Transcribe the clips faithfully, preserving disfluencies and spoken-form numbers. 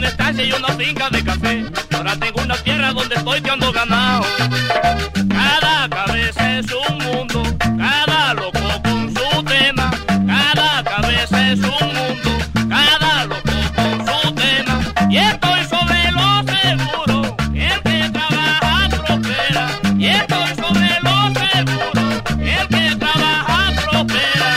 una estancia y una finca de café. Ahora tengo una tierra donde estoy criando ganado. Cada cabeza es un mundo, cada loco con su tema. Cada cabeza es un mundo, cada loco con su tema. Y estoy sobre lo seguro, el que trabaja prospera. Y estoy sobre lo seguro, el que trabaja prospera.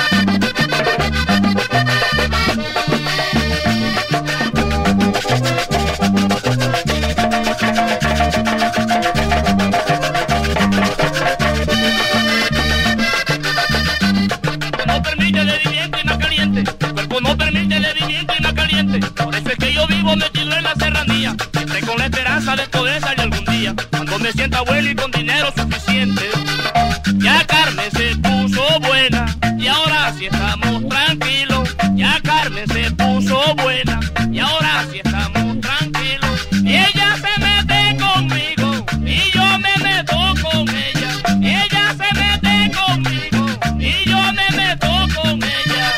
No permite el herimiento y más caliente. El cuerpo no permite el herimiento y más caliente. Por eso es que yo vivo metido en la serranía, siempre con la esperanza de poder salir algún día, cuando me sienta abuelo y con dinero suficiente. Ya Carmen se puso buena y ahora sí estamos tranquilos. Ya Carmen se puso buena y ahora sí estamos tranquilos. Y ella se mete conmigo y yo me meto con ella. Y ella se mete conmigo y yo me meto con ella.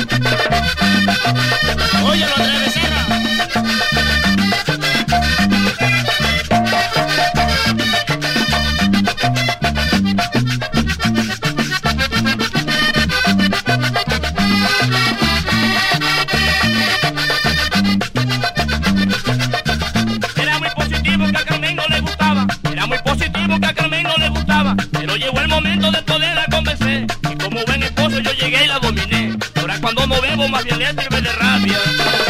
Oye, lo de Becerra. Era muy positivo que a Carmen no le gustaba. Era muy positivo que a Carmen no le gustaba. Pero llegó el momento de poderla convencer. Y como buen esposo yo llegué y la dominé. Ahora cuando no bebo más bien le sirve de rabia.